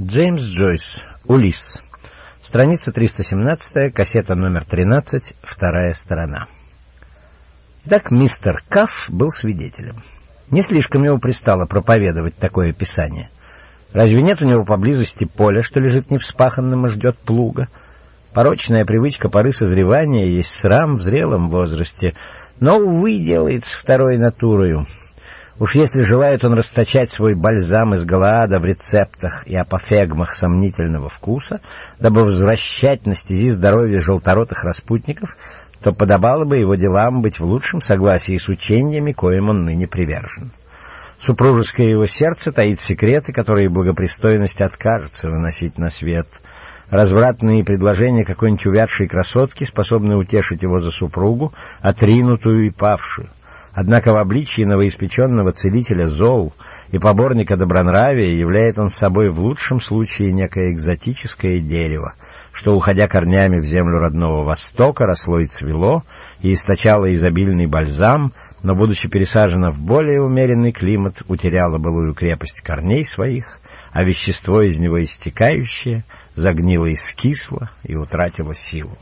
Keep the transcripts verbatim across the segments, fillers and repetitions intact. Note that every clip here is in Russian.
Джеймс Джойс. Улисс. Страница триста семнадцать, кассета номер тринадцать, вторая сторона. Итак, мистер Кафф был свидетелем. Не слишком ему пристало проповедовать такое писание. Разве нет у него поблизости поля, что лежит невспаханным и ждет плуга? Порочная привычка поры созревания есть срам в зрелом возрасте, но, увы, делается второй натурою. Уж если желает он расточать свой бальзам из Галаада в рецептах и апофегмах сомнительного вкуса, дабы возвращать на стези здоровья желторотых распутников, то подобало бы его делам быть в лучшем согласии с учениями, коим он ныне привержен. Супружеское его сердце таит секреты, которые благопристойность откажется выносить на свет. Развратные предложения какой-нибудь увядшей красотки способны утешить его за супругу, отринутую и павшую. Однако в обличии новоиспеченного целителя зол и поборника добронравия являет он собой в лучшем случае некое экзотическое дерево, что, уходя корнями в землю родного Востока, росло и цвело, и источало изобильный бальзам, но, будучи пересажено в более умеренный климат, утеряло былую крепость корней своих, а вещество из него истекающее загнило и скисло и утратило силу.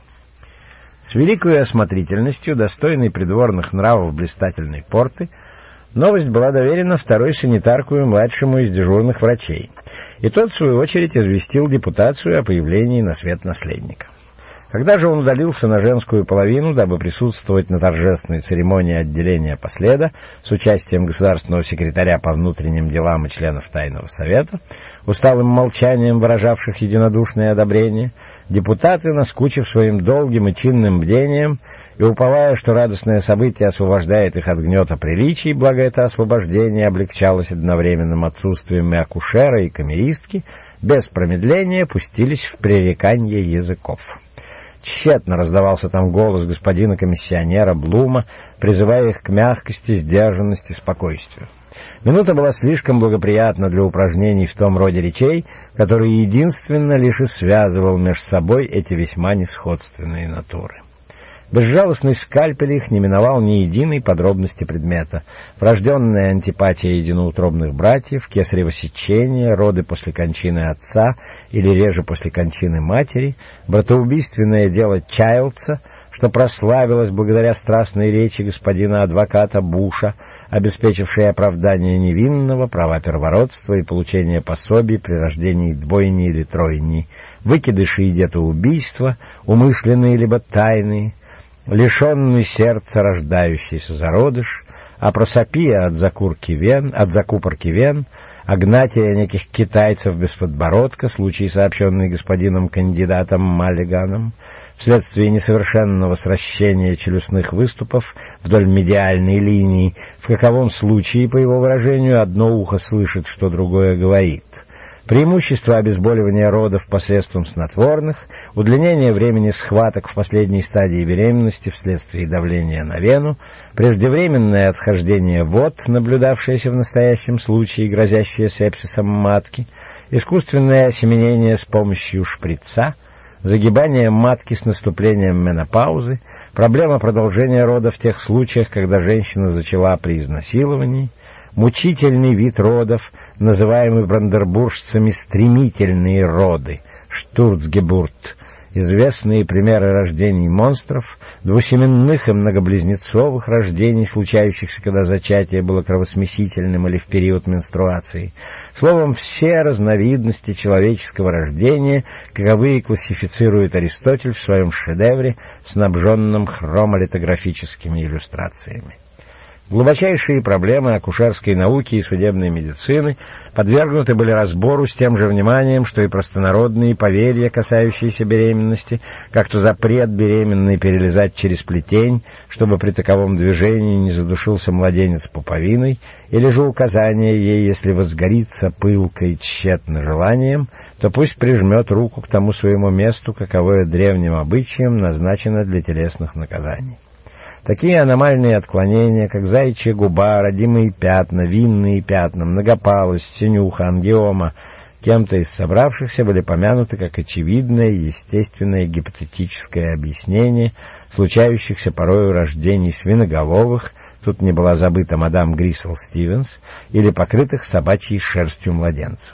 С великой осмотрительностью, достойной придворных нравов блистательной порты, новость была доверена второй санитарку и младшему из дежурных врачей, и тот, в свою очередь, известил депутацию о появлении на свет наследника. Когда же он удалился на женскую половину, дабы присутствовать на торжественной церемонии отделения последа с участием государственного секретаря по внутренним делам и членов Тайного совета, усталым молчанием выражавших единодушное одобрение, депутаты, наскучив своим долгим и чинным бдением и уповая, что радостное событие освобождает их от гнета приличий, благо это освобождение облегчалось одновременным отсутствием и акушера, и камеристки, без промедления пустились в пререканье языков. Тщетно раздавался там голос господина комиссионера Блума, призывая их к мягкости, сдержанности, спокойствию. Минута была слишком благоприятна для упражнений в том роде речей, которые единственно лишь и связывал между собой эти весьма несходственные натуры. Безжалостный скальпель их не миновал ни единой подробности предмета. Врожденная антипатия единоутробных братьев, кесарево сечение, роды после кончины отца или реже после кончины матери, братоубийственное дело Чайлдса, что прославилось благодаря страстной речи господина адвоката Буша, обеспечившей оправдание невинного, права первородства и получение пособий при рождении двойни или тройни, выкидыши и детоубийства, умышленные либо тайные, лишенный сердца рождающийся зародыш, апросопия от закурки вен, от закупорки вен, агнатия неких китайцев без подбородка, случай, сообщенный господином кандидатом Маллиганом, вследствие несовершенного сращения челюстных выступов вдоль медиальной линии, в каковом случае, по его выражению, одно ухо слышит, что другое говорит. Преимущество обезболивания родов посредством снотворных, удлинение времени схваток в последней стадии беременности вследствие давления на вену, преждевременное отхождение вод, наблюдавшееся в настоящем случае, грозящее сепсисом матки, искусственное осеменение с помощью шприца, загибание матки с наступлением менопаузы, проблема продолжения рода в тех случаях, когда женщина зачала при изнасиловании, мучительный вид родов, называемый брандербуржцами стремительные роды, штурцгебурт, известные примеры рождений монстров, двусеменных и многоблизнецовых рождений, случающихся, когда зачатие было кровосмесительным или в период менструации. Словом, все разновидности человеческого рождения, каковые классифицирует Аристотель в своем шедевре, снабженном хромолитографическими иллюстрациями. Глубочайшие проблемы акушерской науки и судебной медицины подвергнуты были разбору с тем же вниманием, что и простонародные поверья, касающиеся беременности, как то запрет беременной перелезать через плетень, чтобы при таковом движении не задушился младенец пуповиной, или же указание ей, если возгорится пылкой тщетно желанием, то пусть прижмет руку к тому своему месту, каковое древним обычаем назначено для телесных наказаний. Такие аномальные отклонения, как заячья губа, родимые пятна, винные пятна, многопалость, синюха, ангиома, кем-то из собравшихся были помянуты как очевидное, естественное гипотетическое объяснение случающихся порою рождений свиноголовых, тут не была забыта мадам Грисел Стивенс, или покрытых собачьей шерстью младенцев.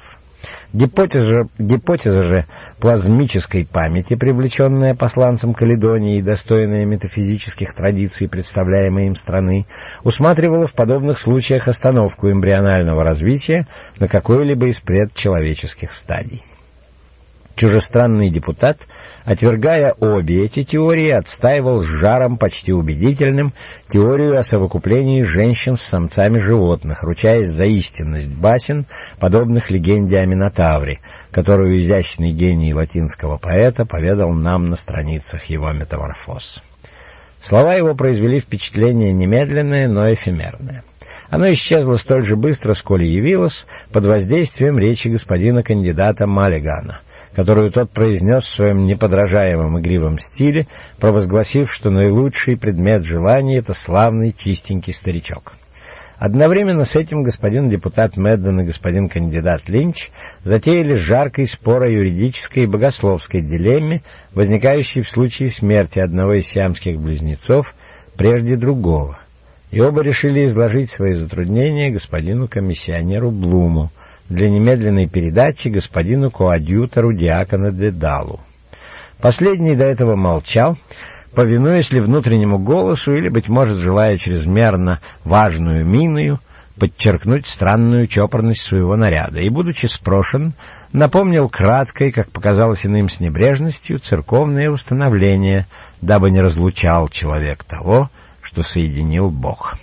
Гипотеза, гипотеза же плазмической памяти, привлеченная посланцем Каледонии и достойная метафизических традиций представляемой им страны, усматривала в подобных случаях остановку эмбрионального развития на какой-либо из предчеловеческих стадий. Чужестранный депутат, отвергая обе эти теории, отстаивал с жаром почти убедительным теорию о совокуплении женщин с самцами животных, ручаясь за истинность басен, подобных легенде о Минотавре, которую изящный гений латинского поэта поведал нам на страницах его «Метаморфоз». Слова его произвели впечатление немедленное, но эфемерное. Оно исчезло столь же быстро, сколь и явилось, под воздействием речи господина кандидата Маллигана, которую тот произнес в своем неподражаемом игривом стиле, провозгласив, что наилучший предмет желания — это славный чистенький старичок. Одновременно с этим господин депутат Медден и господин кандидат Линч затеяли жаркий спор о юридической и богословской дилемме, возникающей в случае смерти одного из сиамских близнецов прежде другого, и оба решили изложить свои затруднения господину комиссионеру Блуму для немедленной передачи господину коадьютору диакона Дедалу. Последний до этого молчал, повинуясь ли внутреннему голосу или, быть может, желая чрезмерно важную миною подчеркнуть странную чопорность своего наряда, и, будучи спрошен, напомнил краткой, как показалось иным с небрежностью, церковное установление, дабы не разлучал человек того, что соединил Бог.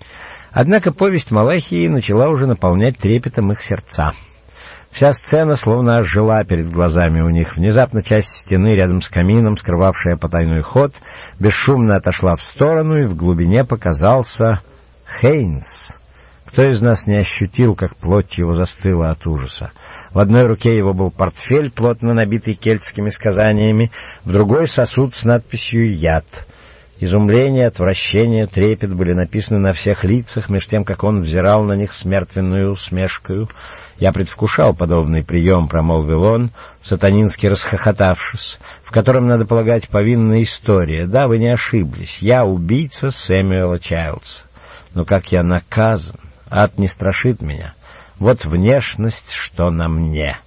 Однако повесть Малахии начала уже наполнять трепетом их сердца. Вся сцена словно ожила перед глазами у них. Внезапно часть стены рядом с камином, скрывавшая потайной ход, бесшумно отошла в сторону, и в глубине показался Хейнс. Кто из нас не ощутил, как плоть его застыла от ужаса? В одной руке его был портфель, плотно набитый кельтскими сказаниями, в другой — сосуд с надписью «Яд». Изумление, отвращение, трепет были написаны на всех лицах, меж тем, как он взирал на них с мертвенную усмешкою. «Я предвкушал подобный прием», — промолвил он, сатанински расхохотавшись, «в котором, надо полагать, повинна история. Да, вы не ошиблись. Я убийца Сэмюэла Чайлдса. Но как я наказан! Ад не страшит меня. Вот внешность, что на мне.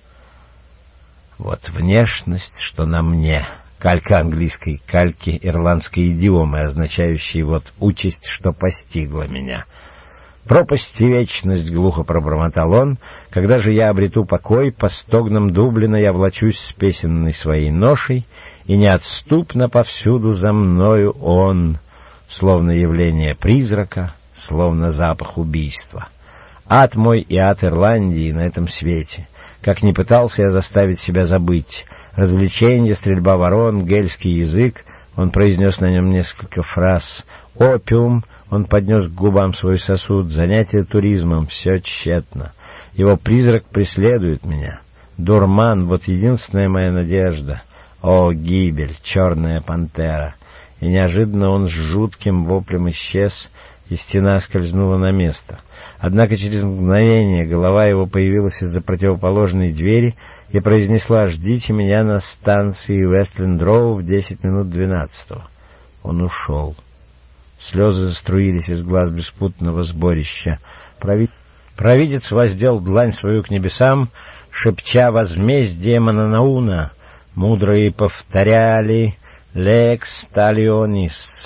Вот внешность, что на мне». Калька английской, кальки ирландской идиомы, означающей «вот участь, что постигла меня». «Пропасть и вечность», — глухо пробормотал он, — «когда же я обрету покой, по стогнам Дублина я влачусь с песенной своей ношей, и неотступно повсюду за мною он, словно явление призрака, словно запах убийства. Ад мой и ад Ирландии на этом свете. Как ни пытался я заставить себя забыть. Развлечение, стрельба ворон, гельский язык», — он произнес на нем несколько фраз. «Опиум», — он поднес к губам свой сосуд. «Занятие туризмом», — все тщетно. Его призрак преследует меня. Дурман — вот единственная моя надежда. О, гибель, черная пантера!» И неожиданно он с жутким воплем исчез, и стена скользнула на место. Однако через мгновение голова его появилась из-за противоположной двери и произнесла: «Ждите меня на станции Вестленд-Роу в десять минут двенадцатого». Он ушел. Слезы заструились из глаз беспутного сборища. Прови... Провидец воздел длань свою к небесам, шепча возмездие Мананауна. Мудрые повторяли «Лекс талионис».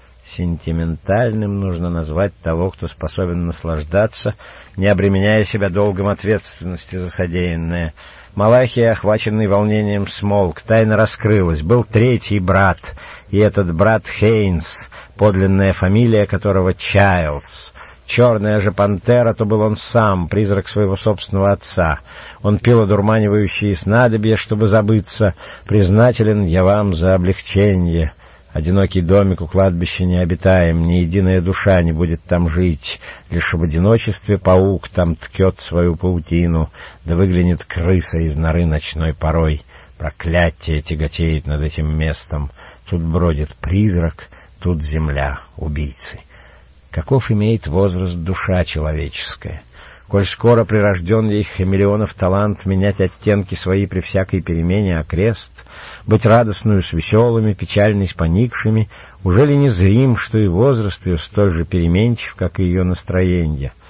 Сентиментальным нужно назвать того, кто способен наслаждаться, не обременяя себя долгом ответственности за содеянное. Малахия, охваченный волнением, смолк. Тайна раскрылась. Был третий брат, и этот брат Хейнс, подлинная фамилия которого Чайлдс. Черная же пантера, то был он сам, призрак своего собственного отца. Он пил одурманивающие снадобья, чтобы забыться. «Признателен я вам за облегчение. Одинокий домик у кладбища необитаем, ни единая душа не будет там жить. Лишь в одиночестве паук там ткет свою паутину, да выглянет крыса из норы ночной порой. Проклятие тяготеет над этим местом. Тут бродит призрак, тут земля убийцы». Каков имеет возраст душа человеческая? Коль скоро прирожден ей хамелеонов талант менять оттенки свои при всякой перемене окрест, быть радостную с веселыми, печальной с поникшими, уже ли не зрим, что и возраст ее столь же переменчив, как и ее настроение?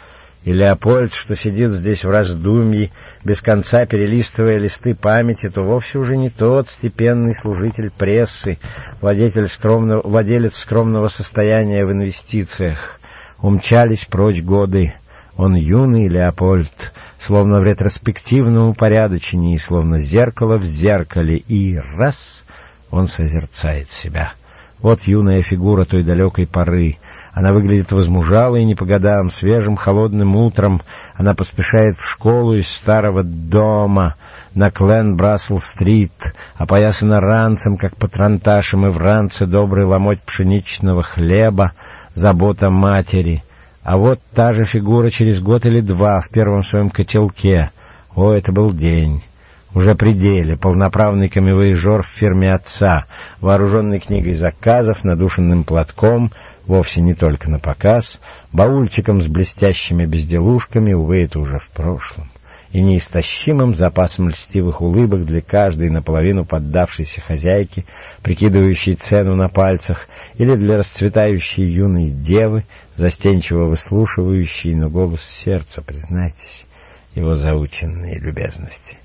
И Леопольд, что сидит здесь в раздумье, без конца перелистывая листы памяти, то вовсе уже не тот степенный служитель прессы, владелец скромного, владелец скромного состояния в инвестициях. Умчались прочь годы. Он юный Леопольд, словно в ретроспективном упорядочении, словно зеркало в зеркале, и раз — он созерцает себя. Вот юная фигура той далекой поры. Она выглядит возмужалой и не по годам. Свежим холодным утром она поспешает в школу из старого дома на Клен-Брассел-стрит, опоясана ранцем, как патронташем, и в ранце добрый ломоть пшеничного хлеба, забота матери. А вот та же фигура через год или два в первом своем котелке. О, это был день. Уже при деле, полноправный камевояжер в фирме отца, вооруженный книгой заказов, надушенным платком, вовсе не только на показ, баульчиком с блестящими безделушками, увы, это уже в прошлом, и неистощимым запасом льстивых улыбок для каждой наполовину поддавшейся хозяйки, прикидывающей цену на пальцах, или для расцветающей юной девы, застенчиво выслушивающей, но голос сердца, признайтесь, его заученные любезности.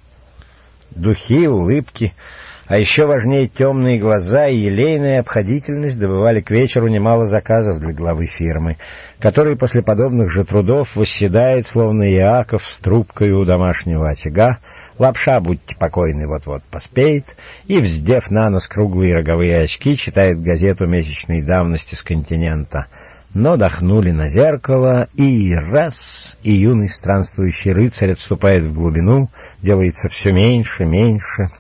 Духи, улыбки, а еще важнее темные глаза и елейная обходительность добывали к вечеру немало заказов для главы фирмы, который после подобных же трудов восседает, словно Иаков, с трубкой у домашнего очага, лапша, будьте покойны, вот-вот поспеет, и, вздев на нос круглые роговые очки, читает газету месячной давности с континента. Но дохнули на зеркало, и раз, и юный странствующий рыцарь отступает в глубину, делается все меньше, меньше,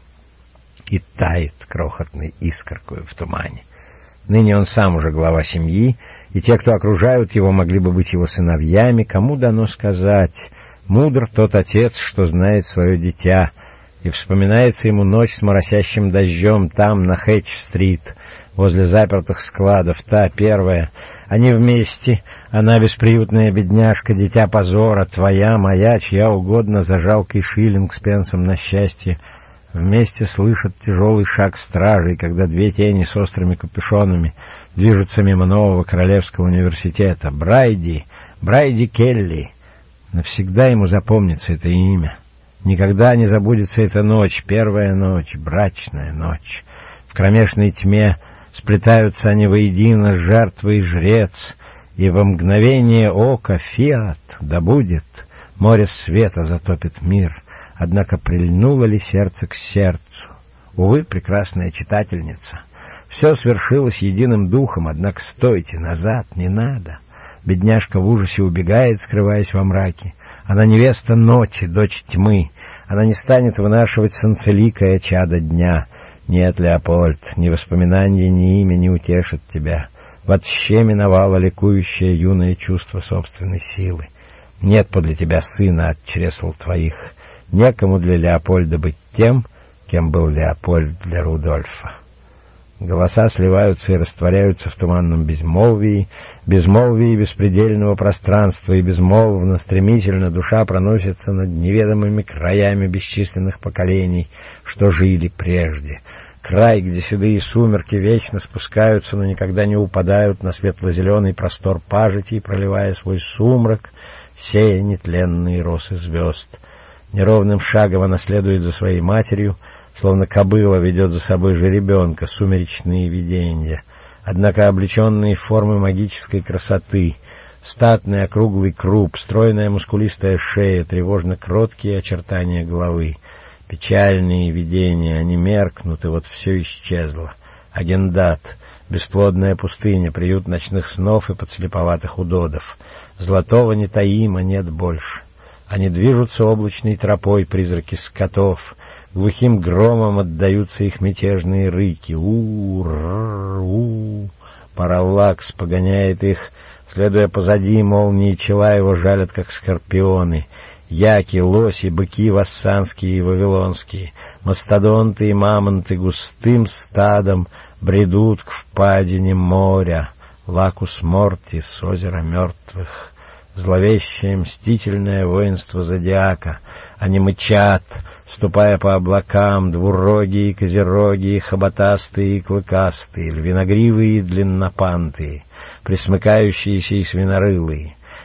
и тает крохотной искоркой в тумане. Ныне он сам уже глава семьи, и те, кто окружают его, могли бы быть его сыновьями. Кому дано сказать? Мудр тот отец, что знает свое дитя, и вспоминается ему ночь с моросящим дождем там, на Хэтч-стрит, возле запертых складов, та первая. Они вместе, она бесприютная бедняжка, дитя позора, твоя, моя, чья угодно, за жалкий шиллинг с пенсом на счастье. Вместе слышат тяжелый шаг стражей, когда две тени с острыми капюшонами движутся мимо нового Королевского университета. Брайди, Брайди Келли. Навсегда ему запомнится это имя. Никогда не забудется эта ночь, первая ночь, брачная ночь. В кромешной тьме сплетаются они воедино, жертва и жрец, и во мгновение ока фиат, да будет, море света затопит мир. Однако прильнуло ли сердце к сердцу? Увы, прекрасная читательница. Все свершилось единым духом, однако стойте, назад не надо. Бедняжка в ужасе убегает, скрываясь во мраке. Она невеста ночи, дочь тьмы. Она не станет вынашивать солнцеликое чадо дня. Нет, Леопольд, ни воспоминания, ни имя не утешат тебя. Вообще миновало ликующее юное чувство собственной силы. Нет подле тебя сына от чресл твоих. Некому для Леопольда быть тем, кем был Леопольд для Рудольфа. Голоса сливаются и растворяются в туманном безмолвии, безмолвии беспредельного пространства, и безмолвно, стремительно душа проносится над неведомыми краями бесчисленных поколений, что жили прежде. Край, где седые сумерки вечно спускаются, но никогда не упадают на светло-зеленый простор пажитей, проливая свой сумрак, сея нетленные росы звезд. Неровным шагом она следует за своей матерью, словно кобыла ведет за собой жеребенка, сумеречные видения, однако облеченные в формы магической красоты, статный округлый круп, стройная мускулистая шея, тревожно-кроткие очертания головы, печальные видения, они меркнут, и вот все исчезло. Агендат, бесплодная пустыня, приют ночных снов и подслеповатых удодов. Золотого нетаима нет больше. Они движутся облачной тропой, призраки скотов. Глухим громом отдаются их мятежные рыки. У-у-у. Параллакс погоняет их, следуя позади, молнии чела его жалят, как скорпионы. Яки, лоси, быки вассанские и вавилонские, мастодонты и мамонты густым стадом бредут к впадине моря. Лакус морти с озера мертвых. Зловещее мстительное воинство зодиака. Они мычат, ступая по облакам, двурогие, козерогие, хоботастые и клыкастые, львиногривые и длиннопантые, пресмыкающиеся и свинорылые.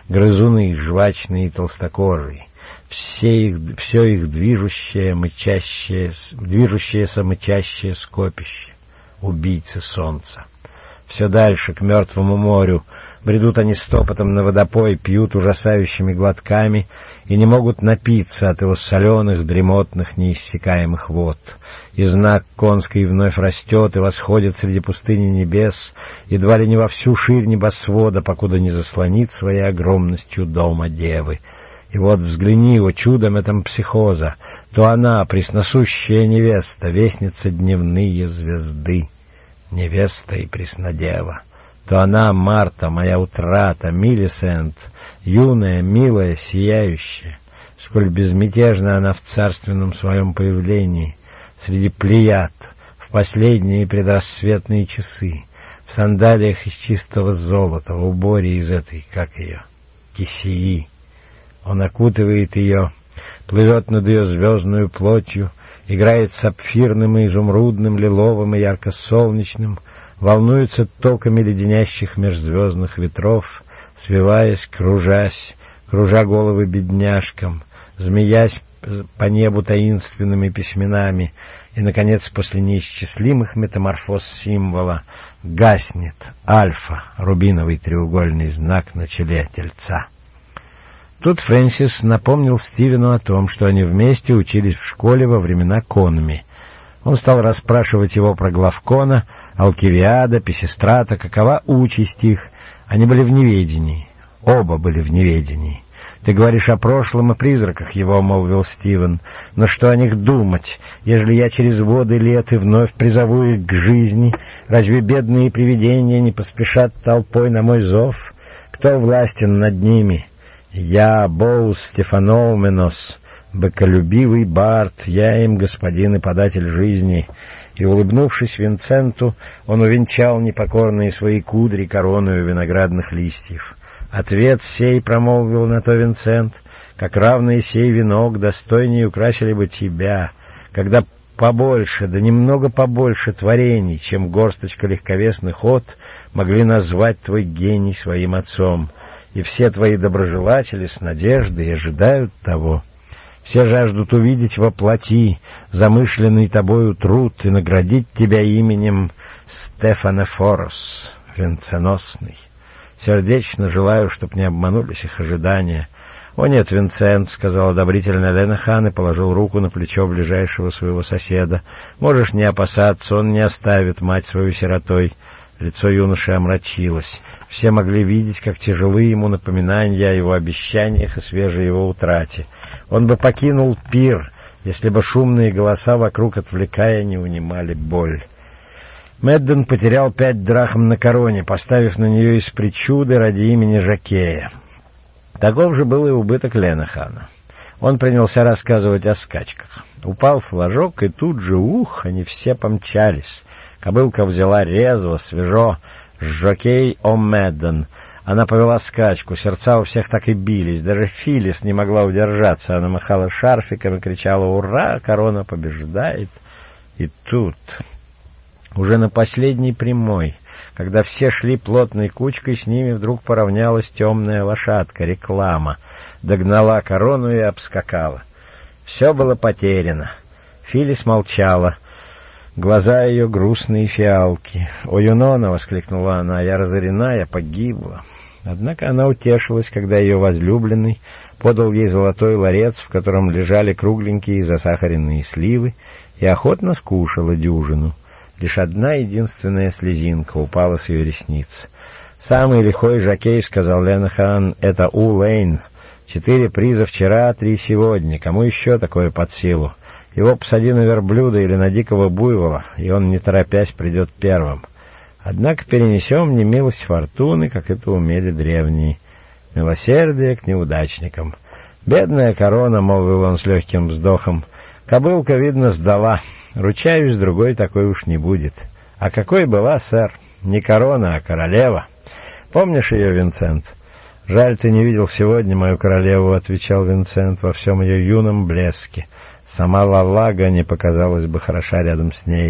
грызуны жвачные и толстокожие, все их, все их движущее, мычащее, движущееся мычащее скопище, убийцы солнца. Все дальше, к мертвому морю, бредут они стопотом на водопой, пьют ужасающими глотками и не могут напиться от его соленых, дремотных, неиссякаемых вод. И знак конский вновь растет и восходит среди пустыни небес, едва ли не во всю ширь небосвода, покуда не заслонит своей огромностью дома девы. И вот взгляни, о чудом этом психоза, то она, пресносущая невеста, вестница дневные звезды, невеста и преснодева, то она, Марта, моя утрата, Милисент, юная, милая, сияющая, сколь безмятежна она в царственном своем появлении, среди плеяд, в последние предрассветные часы, в сандалиях из чистого золота, в уборе из этой, как ее, кисеи. Он окутывает ее, плывет над ее звездную плотью, играет сапфирным и изумрудным, лиловым и ярко-солнечным, волнуется токами леденящих межзвездных ветров, свиваясь, кружась, кружа головы бедняжкам, змеясь по небу таинственными письменами, и, наконец, после неисчислимых метаморфоз символа, гаснет альфа, рубиновый треугольный знак на челе тельца. Тут Фрэнсис напомнил Стивену о том, что они вместе учились в школе во времена Конми. Он стал расспрашивать его про Главкона, Алкивиада, Писистрата, какова участь их. Они были в неведении. Оба были в неведении. «Ты говоришь о прошлом и призраках его», — молвил Стивен. «Но что о них думать, ежели я через воды лет и вновь призову их к жизни? Разве бедные привидения не поспешат толпой на мой зов? Кто властен над ними? Я, Боус Стефаноуменос, быколюбивый бард, я им господин и податель жизни». И, улыбнувшись Винсенту, он увенчал непокорные свои кудри короною виноградных листьев. «Ответ сей, — промолвил на то Винсент, — как равный сей венок достойнее украсили бы тебя, когда побольше, да немного побольше творений, чем горсточка легковесных от, могли назвать твой гений своим отцом, и все твои доброжелатели с надеждой ожидают того. Все жаждут увидеть во плоти замышленный тобою труд и наградить тебя именем Стефанефорос, венценосный. Сердечно желаю, чтоб не обманулись их ожидания». «О нет, Винсент», — сказал одобрительно Ленахан и положил руку на плечо ближайшего своего соседа. «Можешь не опасаться, он не оставит мать свою сиротой». Лицо юноши омрачилось. Все могли видеть, как тяжелы ему напоминания о его обещаниях и свежей его утрате. Он бы покинул пир, если бы шумные голоса вокруг, отвлекая, не унимали боль. Мэдден потерял пять драхм на короне, поставив на нее из причуды ради имени Жокея. Таков же был и убыток Ленахана. Он принялся рассказывать о скачках. Упал флажок, и тут же, ух, они все помчались. Кобылка взяла резво, свежо, Жокей о Мэдден. Она повела скачку, сердца у всех так и бились. Даже Филлис не могла удержаться. Она махала шарфиком и кричала: «Ура! Корона побеждает!» И тут, уже на последней прямой, когда все шли плотной кучкой, с ними вдруг поравнялась темная лошадка, реклама, догнала корону и обскакала. Все было потеряно. Филлис молчала. Глаза ее грустные фиалки. «О, Юнона!» — воскликнула она. «Я разорена, я погибла». Однако она утешилась, когда ее возлюбленный подал ей золотой ларец, в котором лежали кругленькие засахаренные сливы, и охотно скушала дюжину. Лишь одна единственная слезинка упала с ее ресниц. «Самый лихой жокей, — сказал Ленахан, — это У-Лейн. Четыре приза вчера, три сегодня. Кому еще такое под силу? Его посади на верблюда или на дикого буйвола, и он, не торопясь, придет первым. Однако перенесем немилость фортуны, как это умели древние. Милосердие к неудачникам. Бедная корона, — молвил он с легким вздохом, — кобылка, видно, сдала. Ручаюсь, другой такой уж не будет. А какой была, сэр? Не корона, а королева. Помнишь ее, Винсент?» «Жаль, ты не видел сегодня мою королеву», — отвечал Винсент во всем ее юном блеске. Сама Лалага не показалась бы хороша рядом с ней.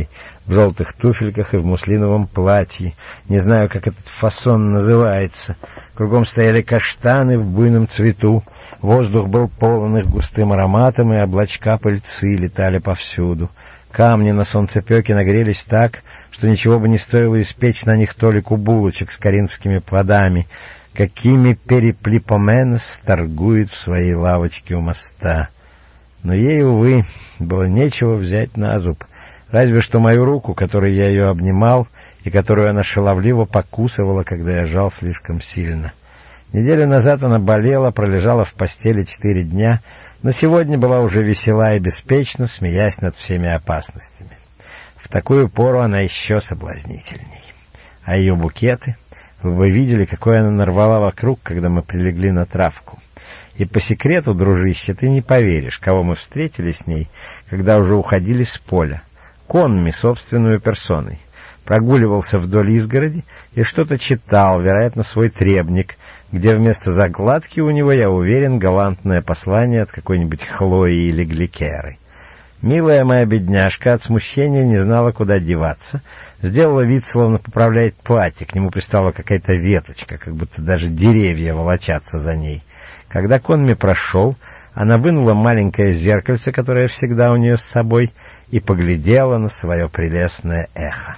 в желтых туфельках и в муслиновом платье. Не знаю, как этот фасон называется. Кругом стояли каштаны в буйном цвету. Воздух был полон их густым ароматом, и облачка пыльцы летали повсюду. Камни на солнцепеке нагрелись так, что ничего бы не стоило испечь на них толику булочек с коринфскими плодами, какими Периплипоменос торгует в своей лавочке у моста. Но ей, увы, было нечего взять на зуб, разве что мою руку, которой я ее обнимал, и которую она шаловливо покусывала, когда я жал слишком сильно. Неделю назад она болела, пролежала в постели четыре дня, но сегодня была уже весела и беспечна, смеясь над всеми опасностями. В такую пору она еще соблазнительней. А ее букеты... Вы бы видели, какое она нарвала вокруг, когда мы прилегли на травку. И по секрету, дружище, ты не поверишь, кого мы встретили с ней, когда уже уходили с поля. Конми, собственную персоной. Прогуливался вдоль изгороди и что-то читал, вероятно, свой требник, где вместо закладки у него, я уверен, галантное послание от какой-нибудь Хлои или Гликеры. Милая моя бедняжка от смущения не знала, куда деваться, сделала вид, словно поправляет платье, к нему пристала какая-то веточка, как будто даже деревья волочатся за ней. Когда Конми прошел, она вынула маленькое зеркальце, которое всегда у нее с собой, и поглядела на свое прелестное эхо.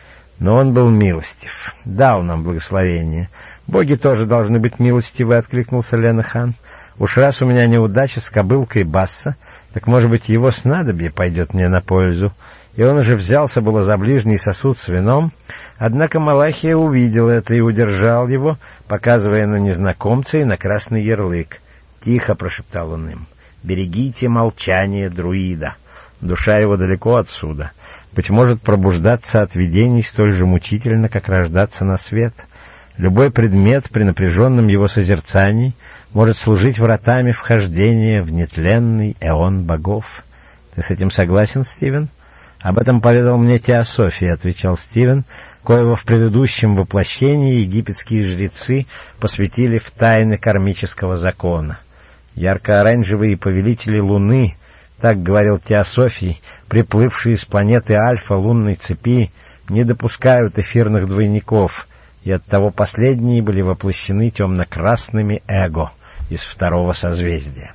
Но он был милостив, дал нам благословение. «Боги тоже должны быть милостивы», — откликнулся Ленахан. «Уж раз у меня неудача с кобылкой Басса, так, может быть, его снадобье пойдет мне на пользу». И он уже взялся было за ближний сосуд с вином, однако Малахия увидел это и удержал его, показывая на незнакомца и на красный ярлык. «Тихо», — прошептал он им, — «берегите молчание друида. Душа его далеко отсюда. Быть может, пробуждаться от видений столь же мучительно, как рождаться на свет. Любой предмет при напряженном его созерцании может служить вратами вхождения в нетленный эон богов. Ты с этим согласен, Стивен?» «Об этом поведал мне Теософия», — отвечал Стивен, коего в предыдущем воплощении египетские жрецы посвятили в тайны кармического закона. Ярко-оранжевые повелители Луны, так говорил Теософий, приплывшие с планеты Альфа лунной цепи, не допускают эфирных двойников, и оттого последние были воплощены темно-красными эго из второго созвездия.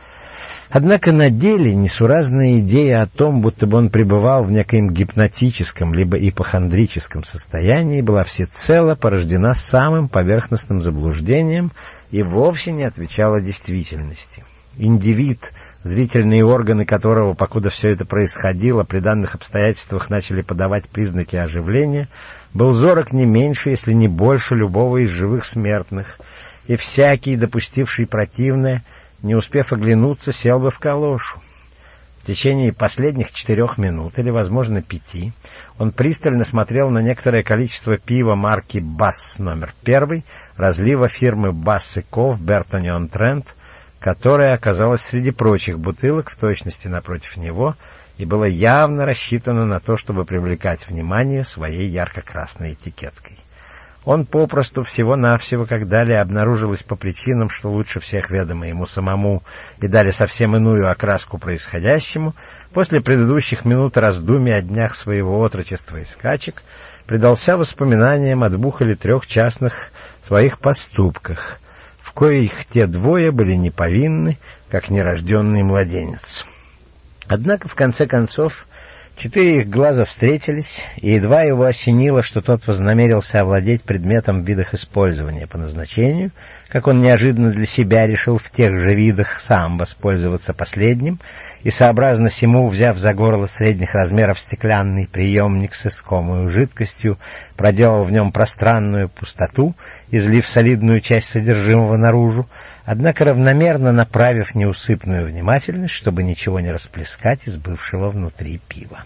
Однако на деле несуразная идея о том, будто бы он пребывал в некоем гипнотическом либо ипохондрическом состоянии, была всецело порождена самым поверхностным заблуждением и вовсе не отвечала действительности. Индивид, зрительные органы которого, покуда все это происходило, при данных обстоятельствах начали подавать признаки оживления, был зорок не меньше, если не больше любого из живых смертных, и всякий, допустивший противное, не успев оглянуться, сел бы в калошу. В течение последних четырех минут, или, возможно, пяти, он пристально смотрел на некоторое количество пива марки «Басс» номер первый, разлива фирмы «Басс и Ко» в Бертоне-он-Трент, которое оказалось среди прочих бутылок в точности напротив него и было явно рассчитано на то, чтобы привлекать внимание своей ярко-красной этикеткой. Он попросту всего-навсего, как далее обнаружилось по причинам, что лучше всех ведомо ему самому, и дали совсем иную окраску происходящему, после предыдущих минут раздумий о днях своего отрочества и скачек, предался воспоминаниям о двух или трех частных своих поступках, в коих те двое были неповинны, как нерожденный младенец. Однако, в конце концов, четыре их глаза встретились, и едва его осенило, что тот вознамерился овладеть предметом в видах использования по назначению, как он неожиданно для себя решил в тех же видах сам воспользоваться последним, и, сообразно сему, взяв за горло средних размеров стеклянный приемник с искомой жидкостью, проделал в нем пространную пустоту, излив солидную часть содержимого наружу, однако равномерно направив неусыпную внимательность, чтобы ничего не расплескать из бывшего внутри пива.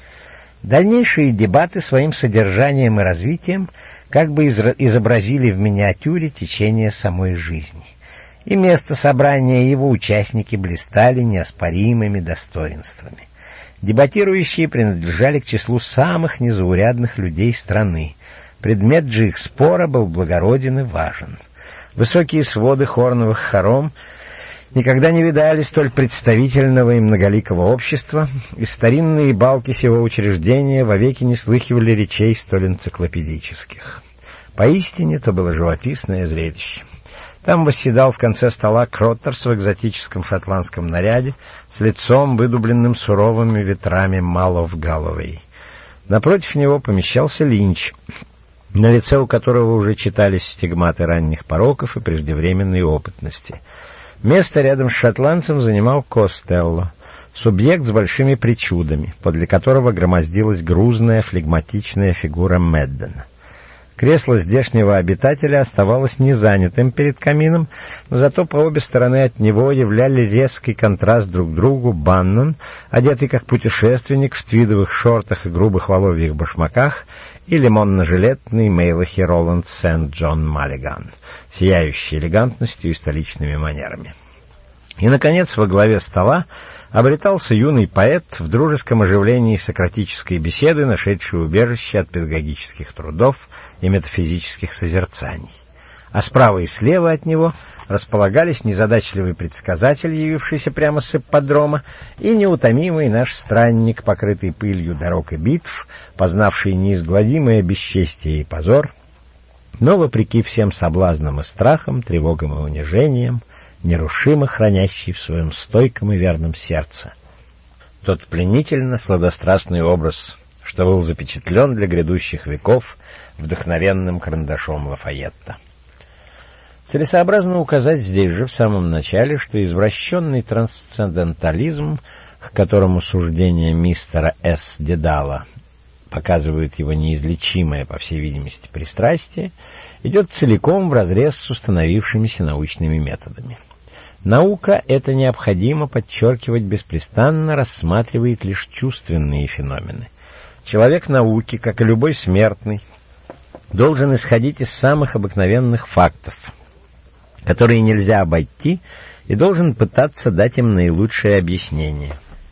Дальнейшие дебаты своим содержанием и развитием как бы изобразили в миниатюре течение самой жизни, и место собрания его участники блистали неоспоримыми достоинствами. Дебатирующие принадлежали к числу самых незаурядных людей страны, предмет же их спора был благороден и важен. Высокие своды хорновых хором никогда не видали столь представительного и многоликого общества, и старинные балки сего учреждения вовеки не слыхивали речей столь энциклопедических. Поистине, то было живописное зрелище. Там восседал в конце стола Кроттерс в экзотическом шотландском наряде, с лицом, выдубленным суровыми ветрами Малов Галлоуэй. Напротив него помещался Линч, на лице у которого уже читались стигматы ранних пороков и преждевременной опытности. Место рядом с шотландцем занимал Костелло, субъект с большими причудами, подле которого громоздилась грузная флегматичная фигура Меддена. Кресло здешнего обитателя оставалось незанятым перед камином, но зато по обе стороны от него являли резкий контраст друг к другу Баннон, одетый как путешественник в твидовых шортах и грубых воловьих башмаках, и лимонно-жилетный Мейлахи Роланд Сент-Джон Маллиган, сияющий элегантностью и столичными манерами. И, наконец, во главе стола обретался юный поэт в дружеском оживлении сократической беседы, нашедший убежище от педагогических трудов и метафизических созерцаний. А справа и слева от него располагались незадачливый предсказатель, явившийся прямо с ипподрома, и неутомимый наш странник, покрытый пылью дорог и битв, познавший неизгладимое бесчестие и позор, но, вопреки всем соблазнам и страхам, тревогам и унижениям, нерушимо хранящий в своем стойком и верном сердце тот пленительно-сладострастный образ, что был запечатлен для грядущих веков вдохновенным карандашом Лафайетта. Целесообразно указать здесь же в самом начале, что извращенный трансцендентализм, к которому суждения мистера С. Дедала показывают его неизлечимое, по всей видимости, пристрастие, идет целиком вразрез с установившимися научными методами. Наука, это необходимо подчеркивать, беспрестанно рассматривает лишь чувственные феномены. Человек науки, как и любой смертный, должен исходить из самых обыкновенных фактов, которые нельзя обойти, и должен пытаться дать им наилучшее объяснение.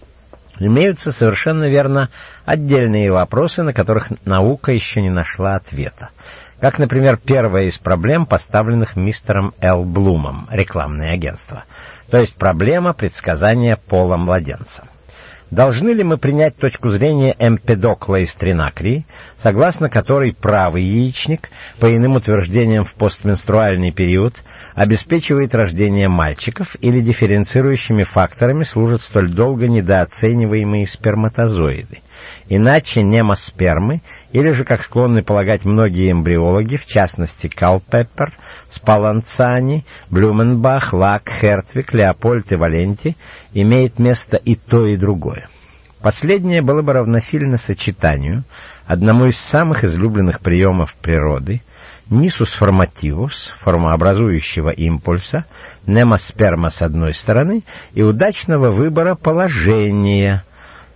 Имеются совершенно верно отдельные вопросы, на которых наука еще не нашла ответа. Как, например, первая из проблем, поставленных мистером Л. Блумом, рекламное агентство, то есть проблема предсказания пола младенца. Должны ли мы принять точку зрения Эмпедокла из Тринакрии, согласно которой правый яичник, по иным утверждениям в постменструальный период, обеспечивает рождение мальчиков, или дифференцирующими факторами служат столь долго недооцениваемые сперматозоиды, иначе немоспермы, или же, как склонны полагать многие эмбриологи, в частности Калпеппер, Спаланцани, Блюменбах, Лак, Хертвик, Леопольд и Валенти, имеет место и то, и другое. Последнее было бы равносильно сочетанию, одному из самых излюбленных приемов природы, нисус формативус, формообразующего импульса, немосперма с одной стороны, и удачного выбора положения,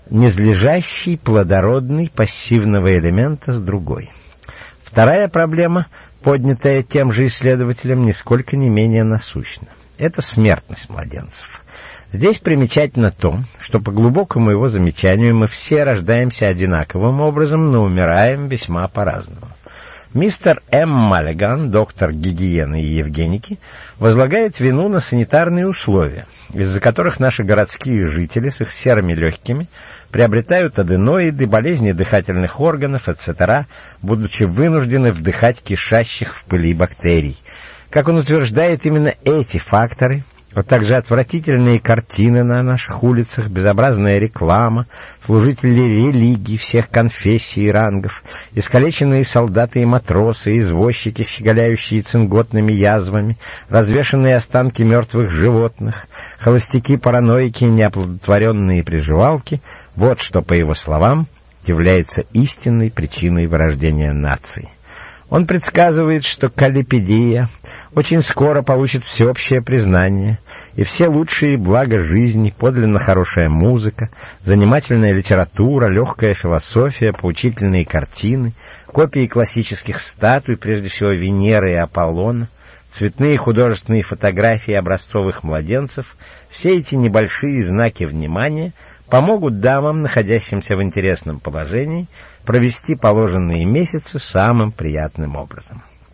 низлежащий плодородный пассивного элемента с другой. Вторая проблема, поднятая тем же исследователем, нисколько не менее насущна. Это смертность младенцев. Здесь примечательно то, что по глубокому его замечанию мы все рождаемся одинаковым образом, но умираем весьма по-разному. Мистер М. Маллиган, доктор гигиены и евгеники, возлагает вину на санитарные условия, из-за которых наши городские жители с их серыми легкими приобретают аденоиды, болезни дыхательных органов, et cetera, будучи вынуждены вдыхать кишащих в пыли бактерий. Как он утверждает, именно эти факторы, а также отвратительные картины на наших улицах, безобразная реклама, служители религий всех конфессий и рангов, искалеченные солдаты и матросы, извозчики, щеголяющие цинготными язвами, развешанные останки мертвых животных, холостяки-параноики и неоплодотворенные приживалки — вот что, по его словам, является истинной причиной вырождения нации. Он предсказывает, что каллипедия очень скоро получит всеобщее признание, и все лучшие блага жизни, подлинно хорошая музыка, занимательная литература, легкая философия, поучительные картины, копии классических статуй, прежде всего Венеры и Аполлона, цветные художественные фотографии образцовых младенцев, все эти небольшие знаки внимания помогут дамам, находящимся в интересном положении, провести положенные месяцы самым приятным образом.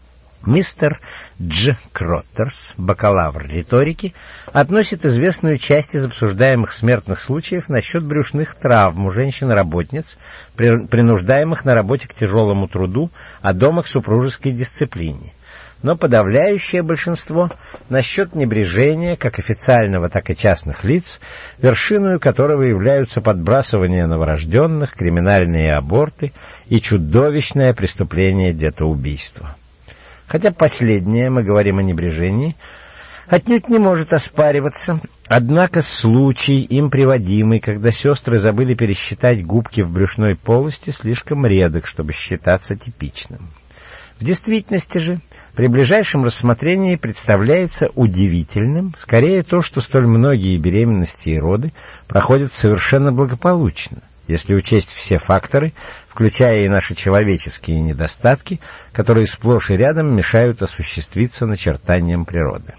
Мистер Дж. Кроттерс, бакалавр риторики, относит известную часть из обсуждаемых смертных случаев насчет брюшных травм у женщин-работниц, принуждаемых на работе к тяжелому труду, а дома к супружеской дисциплине. Но подавляющее большинство насчет небрежения как официального, так и частных лиц, вершиною которого являются подбрасывание новорожденных, криминальные аборты и чудовищное преступление детоубийства. Хотя последнее, мы говорим о небрежении, отнюдь не может оспариваться, однако случай, им приводимый, когда сестры забыли пересчитать губки в брюшной полости, слишком редок, чтобы считаться типичным. В действительности же, при ближайшем рассмотрении представляется удивительным, скорее то, что столь многие беременности и роды проходят совершенно благополучно, если учесть все факторы, включая и наши человеческие недостатки, которые сплошь и рядом мешают осуществиться начертаниям природы.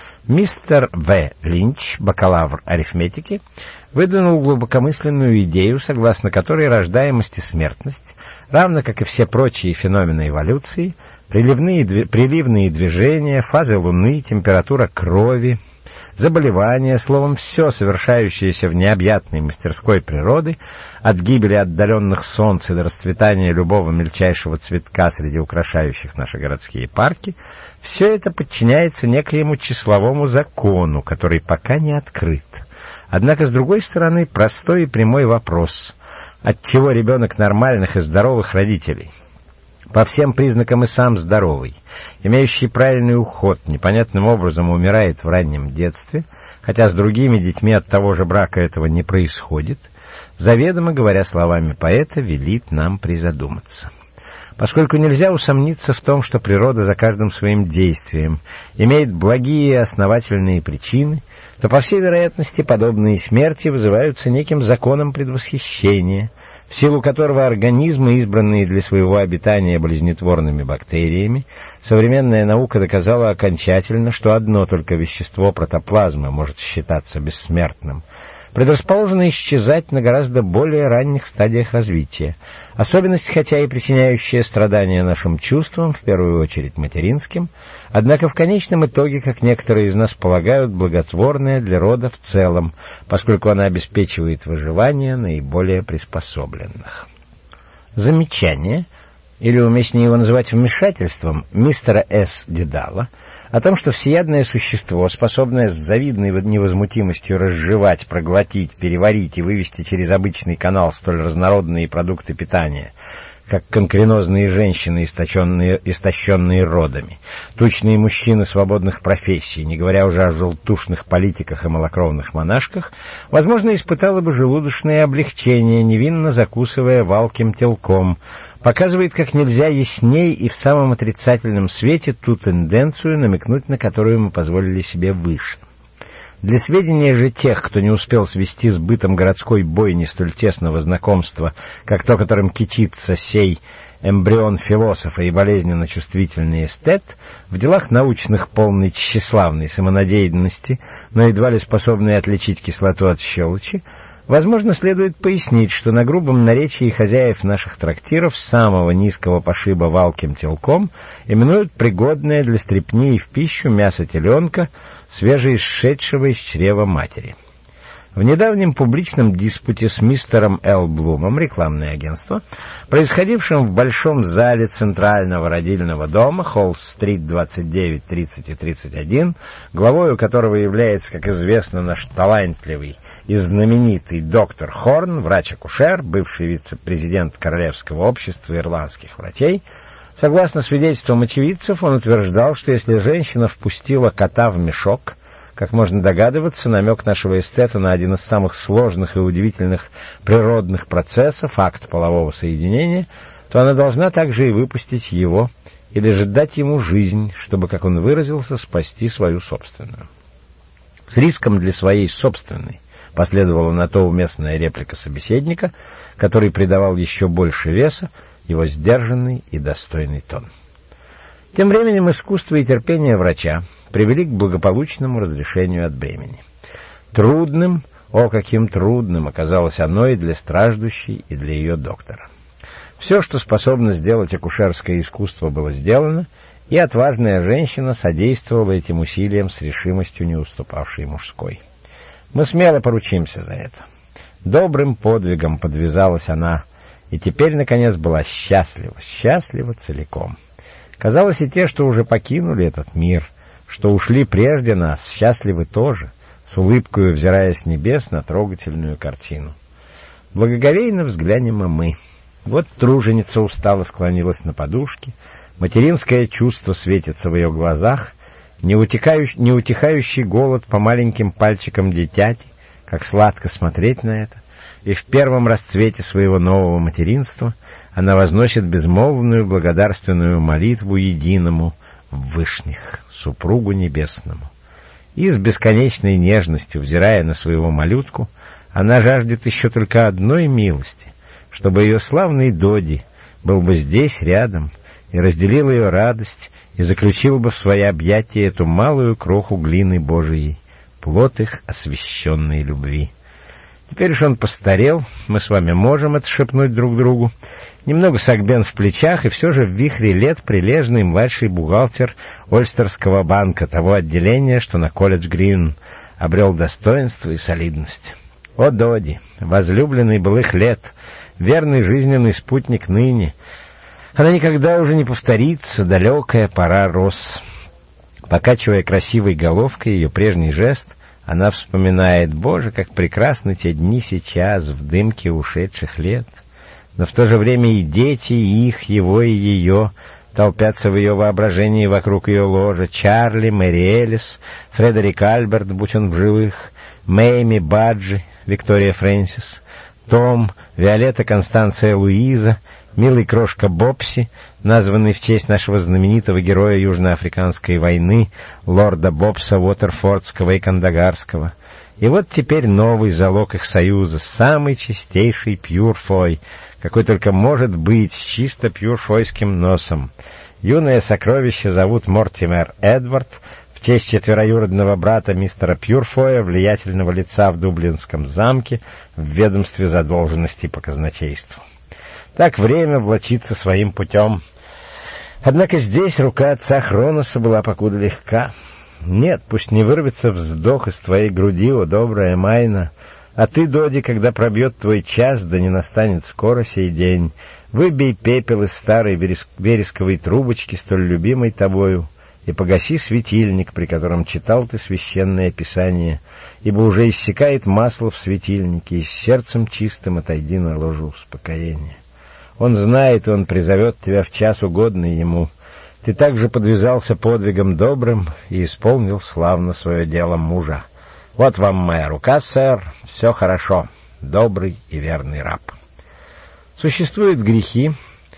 Мистер В. Линч, бакалавр арифметики, выдвинул глубокомысленную идею, согласно которой рождаемость и смертность, равно как и все прочие феномены эволюции, приливные, приливные движения, фазы Луны, температура крови, заболевания, словом, все совершающееся в необъятной мастерской природы, от гибели отдаленных солнц до расцветания любого мельчайшего цветка среди украшающих наши городские парки, все это подчиняется некоему числовому закону, который пока не открыт. Однако, с другой стороны, простой и прямой вопрос: отчего ребенок нормальных и здоровых родителей, по всем признакам и сам здоровый, имеющий правильный уход, непонятным образом умирает в раннем детстве, хотя с другими детьми от того же брака этого не происходит, заведомо, говоря словами поэта, велит нам призадуматься. Поскольку нельзя усомниться в том, что природа за каждым своим действием имеет благие и основательные причины, то, по всей вероятности, подобные смерти вызываются неким законом предвосхищения, в силу которого организмы, избранные для своего обитания болезнетворными бактериями, современная наука доказала окончательно, что одно только вещество протоплазмы может считаться бессмертным, предрасположено исчезать на гораздо более ранних стадиях развития, особенность, хотя и причиняющая страдания нашим чувствам, в первую очередь материнским, однако в конечном итоге, как некоторые из нас полагают, благотворная для рода в целом, поскольку она обеспечивает выживание наиболее приспособленных. Замечание, или уместнее его называть вмешательством, мистера С. Дедала о том, что всеядное существо, способное с завидной невозмутимостью разжевать, проглотить, переварить и вывести через обычный канал столь разнородные продукты питания, как конкренозные женщины, истощенные, истощенные родами, тучные мужчины свободных профессий, не говоря уже о желтушных политиках и малокровных монашках, возможно, испытало бы желудочное облегчение, невинно закусывая валким телком, показывает как нельзя ясней и в самом отрицательном свете ту тенденцию, намекнуть на которую мы позволили себе выше. Для сведения же тех, кто не успел свести с бытом городской бойни столь тесного знакомства, как то, которым кичится сей эмбрион философа и болезненно чувствительный эстет, в делах научных полной тщеславной самонадеянности, но едва ли способной отличить кислоту от щелочи, возможно, следует пояснить, что на грубом наречии хозяев наших трактиров самого низкого пошиба валким телком именуют пригодное для стрепни и в пищу мясо теленка, свежеисшедшего из чрева матери. В недавнем публичном диспуте с мистером Л. Блумом, рекламное агентство, происходившем в большом зале Центрального родильного дома, Холл-стрит двадцать девять, тридцать и тридцать один, главою которого является, как известно, наш талантливый и знаменитый доктор Хорн, врач-акушер, бывший вице-президент Королевского общества ирландских врачей, согласно свидетельствам очевидцев, он утверждал, что если женщина впустила кота в мешок, как можно догадываться, намек нашего эстета на один из самых сложных и удивительных природных процессов, акт полового соединения, то она должна также и выпустить его, или же дать ему жизнь, чтобы, как он выразился, спасти свою собственную. С риском для своей собственной последовала на то уместная реплика собеседника, который придавал еще больше веса его сдержанный и достойный тон. Тем временем искусство и терпение врача привели к благополучному разрешению от бремени. Трудным, о, каким трудным оказалось оно и для страждущей, и для ее доктора. Все, что способно сделать акушерское искусство, было сделано, И отважная женщина содействовала этим усилиям с решимостью, не уступавшей мужской. Мы смело поручимся за это. Добрым подвигом подвязалась она, и теперь, наконец, была счастлива, счастлива целиком. Казалось, и те, что уже покинули этот мир, что ушли прежде нас, счастливы тоже, с улыбкою взирая с небес на трогательную картину. Благоговейно взглянем и мы. Вот труженица устало склонилась на подушке, материнское чувство светится в ее глазах, неутихающий, неутихающий голод по маленьким пальчикам дитяти, как сладко смотреть на это, и в первом расцвете своего нового материнства она возносит безмолвную благодарственную молитву единому в вышних, супругу небесному. И с бесконечной нежностью, взирая на своего малютку, она жаждет еще только одной милости, чтобы ее славный Доди был бы здесь рядом и разделил ее радость и заключил бы в свои объятия эту малую кроху глины Божией, плод их освященной любви. Теперь уж он постарел, мы с вами можем это шепнуть друг другу. Немного согбен в плечах, и все же в вихре лет прилежный младший бухгалтер Ольстерского банка, того отделения, что на Колледж-Грин, обрел достоинство и солидность. О, Доди, возлюбленный былых лет, верный жизненный спутник ныне, она никогда уже не повторится, далекая пора рос. Покачивая красивой головкой ее прежний жест, она вспоминает: «Боже, как прекрасны те дни сейчас, в дымке ушедших лет». Но в то же время и дети, и их, его и ее, толпятся в ее воображении вокруг ее ложа. Чарли, Мэри Элис, Фредерик Альберт, будь он в живых, Мэйми Баджи, Виктория Фрэнсис, Том, Виолетта Констанция Луиза, милый крошка Бобси, названный в честь нашего знаменитого героя Южноафриканской войны, лорда Бобса Уотерфордского и Кандагарского. И вот теперь новый залог их союза, самый чистейший пьюрфой, какой только может быть, с чисто пьюрфойским носом. Юное сокровище зовут Мортимер Эдвард, в честь четвероюродного брата мистера Пьюрфоя, влиятельного лица в Дублинском замке, в ведомстве задолженностей по казначейству. Так время влачится своим путем. Однако здесь рука отца Хроноса была покуда легка. Нет, пусть не вырвется вздох из твоей груди, о добрая Майна, а ты, Доди, когда пробьет твой час, да не настанет скоро сей день, выбей пепел из старой вереск... вересковой трубочки, столь любимой тобою, и погаси светильник, при котором читал ты священное писание, ибо уже иссякает масло в светильнике, и с сердцем чистым отойди на ложу успокоения. Он знает, и он призовет тебя в час угодный ему. Ты также подвязался подвигом добрым и исполнил славно свое дело мужа. Вот вам моя рука, сэр, все хорошо, добрый и верный раб. Существуют грехи,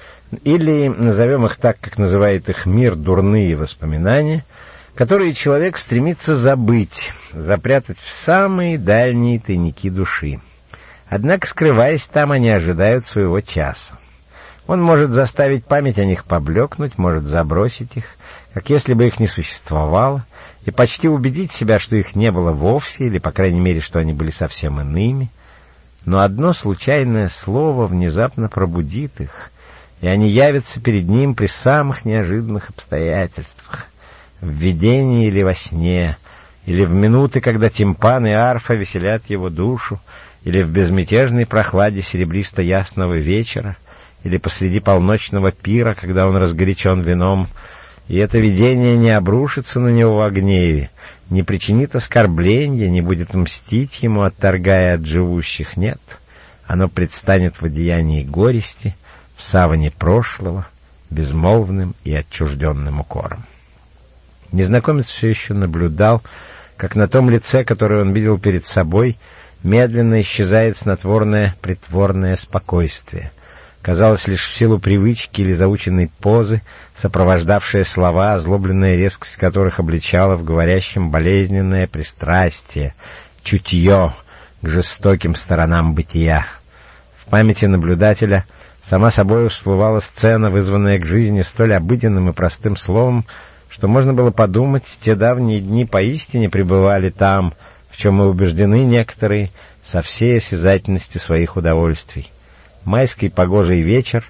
или, назовем их так, как называет их мир, дурные воспоминания, которые человек стремится забыть, запрятать в самые дальние тайники души. Однако, скрываясь там, они ожидают своего часа. Он может заставить память о них поблекнуть, может забросить их, как если бы их не существовало, и почти убедить себя, что их не было вовсе, или, по крайней мере, что они были совсем иными. Но одно случайное слово внезапно пробудит их, и они явятся перед ним при самых неожиданных обстоятельствах, в видении или во сне, или в минуты, когда тимпан и арфа веселят его душу, или в безмятежной прохладе серебристо-ясного вечера, или посреди полночного пира, когда он разгорячен вином, и это видение не обрушится на него во гневе, не причинит оскорбления, не будет мстить ему, отторгая от живущих. Нет, оно предстанет в одеянии горести, в саване прошлого, безмолвным и отчужденным укором. Незнакомец все еще наблюдал, как на том лице, которое он видел перед собой, медленно исчезает снотворное притворное спокойствие. Казалось, лишь в силу привычки или заученной позы, сопровождавшие слова, озлобленная резкость которых обличала в говорящем болезненное пристрастие, чутье к жестоким сторонам бытия. В памяти наблюдателя сама собой всплывала сцена, вызванная к жизни столь обыденным и простым словом, что можно было подумать, те давние дни поистине пребывали там, в чем мы убеждены некоторые, со всей осязательностью своих удовольствий. Майский погожий вечер,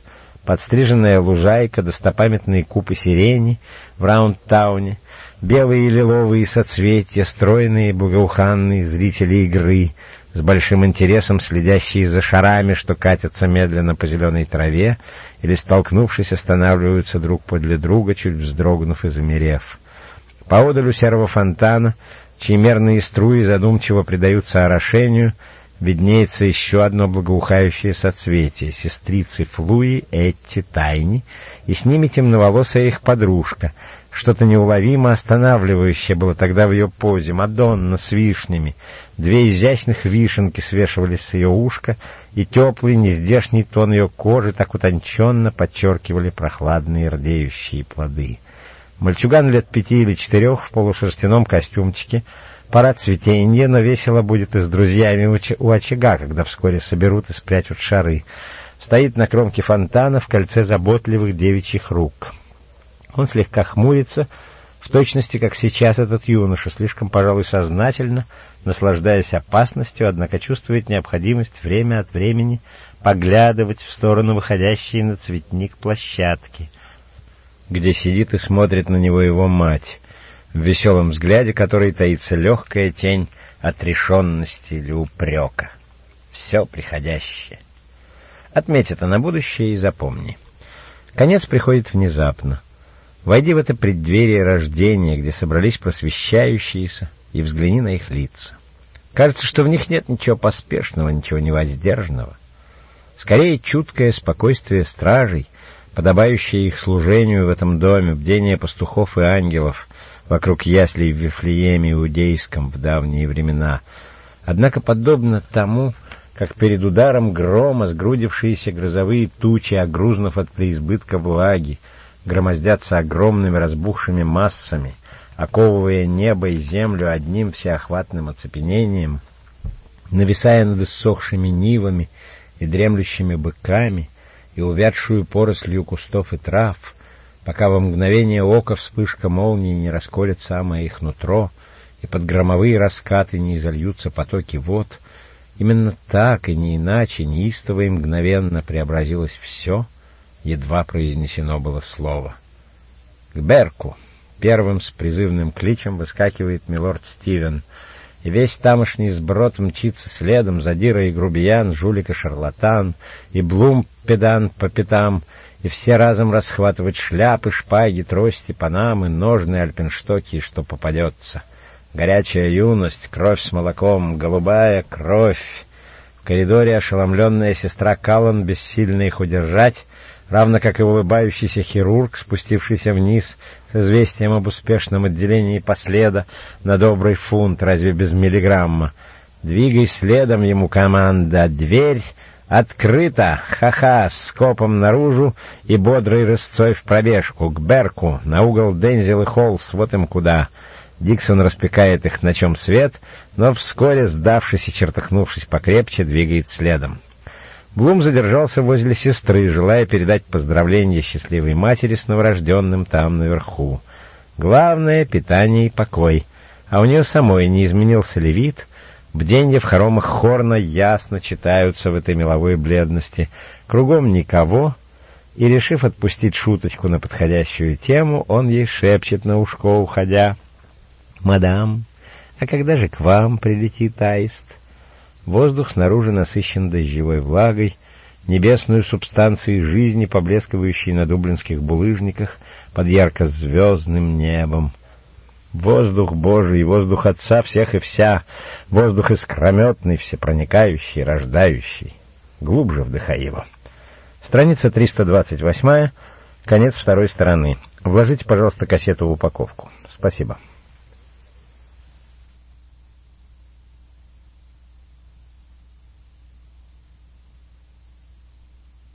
подстриженная лужайка, достопамятные купы сирени в Раундтауне, белые и лиловые соцветия, стройные, благоуханные зрители игры, с большим интересом следящие за шарами, что катятся медленно по зеленой траве, или, столкнувшись, останавливаются друг подле друга, чуть вздрогнув и замерев. Поодаль у серого фонтана, чьи мерные струи задумчиво предаются орошению, виднеется еще одно благоухающее соцветие — сестрицы Флуи, Этти, Тайни, и с ними темноволосая их подружка. Что-то неуловимо останавливающее было тогда в ее позе. Мадонна с вишнями. Две изящных вишенки свешивались с ее ушка, и теплый, нездешний тон ее кожи так утонченно подчеркивали прохладные рдеющие плоды. Мальчуган лет пяти или четырех в полушерстяном костюмчике. Пора цветенья, но весело будет и с друзьями у очага, когда вскоре соберут и спрячут шары. Стоит на кромке фонтана в кольце заботливых девичьих рук. Он слегка хмурится, в точности, как сейчас этот юноша, слишком, пожалуй, сознательно, наслаждаясь опасностью, однако чувствует необходимость время от времени поглядывать в сторону выходящей на цветник площадки, где сидит и смотрит на него его мать, в веселом взгляде которой таится легкая тень отрешенности или упрека. Все приходящее. Отметь это на будущее и запомни. Конец приходит внезапно. Войди в это преддверие рождения, где собрались просвещающиеся, и взгляни на их лица. Кажется, что в них нет ничего поспешного, ничего невоздержанного. Скорее, чуткое спокойствие стражей, подобающее их служению в этом доме, бдение пастухов и ангелов вокруг яслей в Вифлееме иудейском в давние времена. Однако, подобно тому, как перед ударом грома сгрудившиеся грозовые тучи, огрузнув от преизбытка влаги, громоздятся огромными разбухшими массами, оковывая небо и землю одним всеохватным оцепенением, нависая над иссохшими нивами и дремлющими быками и увядшую порослью кустов и трав, пока во мгновение ока вспышка молнии не расколет самое их нутро, и под громовые раскаты не изольются потоки вод, именно так и не иначе неистово и мгновенно преобразилось все, едва произнесено было слово. «К Берку!» — первым с призывным кличем выскакивает милорд Стивен, и весь тамошний сброд мчится следом, задира и грубиян, жулик и шарлатан, и Блум педант по пятам, и все разом расхватывают шляпы, шпаги, трости, панамы, ножны, альпенштоки, что попадется. Горячая юность, кровь с молоком, голубая кровь. В коридоре ошеломленная сестра Каллан, бессильна их удержать, равно как и улыбающийся хирург, спустившийся вниз с известием об успешном отделении последа на добрый фунт, разве без миллиграмма. Двигай следом ему, команда, дверь открыта, ха-ха, скопом наружу и бодрой рысцой в пробежку, к Берку, на угол Дензел и Холлс, вот им куда. Диксон распекает их, на чем свет, но вскоре, сдавшись и чертыхнувшись покрепче, двигает следом. Блум задержался возле сестры, желая передать поздравления счастливой матери с новорожденным там наверху. Главное — питание и покой, а у нее самой не изменился ли вид? Бденья в хоромах Хорна ясно читаются в этой меловой бледности. Кругом никого, и, решив отпустить шуточку на подходящую тему, он ей шепчет на ушко, уходя: «Мадам, а когда же к вам прилетит аист?» Воздух снаружи насыщен дождевой влагой, небесную субстанцией жизни, поблескивающей на дублинских булыжниках под ярко-звездным небом. Воздух Божий, воздух Отца всех и вся, воздух искрометный, всепроникающий, рождающий. Глубже вдыхай его. Страница триста двадцать восемь, конец второй стороны. Вложите, пожалуйста, кассету в упаковку. Спасибо.